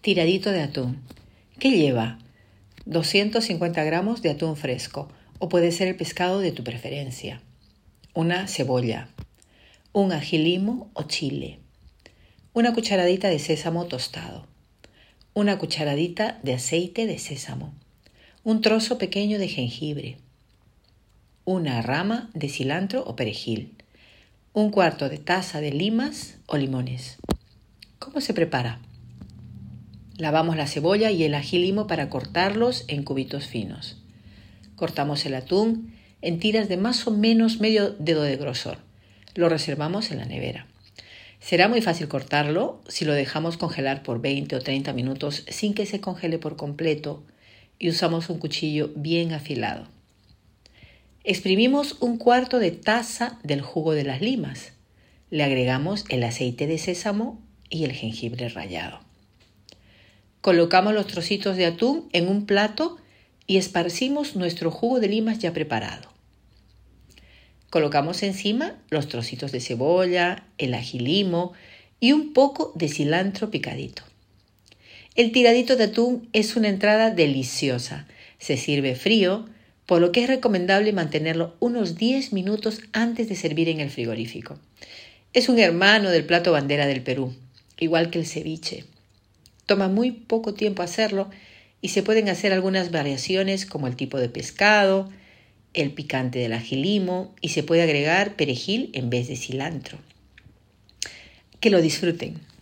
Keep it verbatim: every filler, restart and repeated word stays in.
Tiradito de atún. ¿Qué lleva? doscientos cincuenta gramos de atún fresco, o puede ser el pescado de tu preferencia. Una cebolla. Un ají limo o chile. Una cucharadita de sésamo tostado. Una cucharadita de aceite de sésamo. Un trozo pequeño de jengibre. Una rama de cilantro o perejil. Un cuarto de taza de limas o limones. ¿Cómo se prepara? Lavamos la cebolla y el ají limo para cortarlos en cubitos finos. Cortamos el atún en tiras de más o menos medio dedo de grosor. Lo reservamos en la nevera. Será muy fácil cortarlo si lo dejamos congelar por veinte o treinta minutos sin que se congele por completo y usamos un cuchillo bien afilado. Exprimimos un cuarto de taza del jugo de las limas. Le agregamos el aceite de sésamo y el jengibre rallado. Colocamos los trocitos de atún en un plato y esparcimos nuestro jugo de limas ya preparado. Colocamos encima los trocitos de cebolla, el ají limo y un poco de cilantro picadito. El tiradito de atún es una entrada deliciosa. Se sirve frío, por lo que es recomendable mantenerlo unos diez minutos antes de servir en el frigorífico. Es un hermano del plato bandera del Perú, igual que el ceviche. Toma muy poco tiempo hacerlo y se pueden hacer algunas variaciones como el tipo de pescado, el picante del ají limo y se puede agregar perejil en vez de cilantro. Que lo disfruten.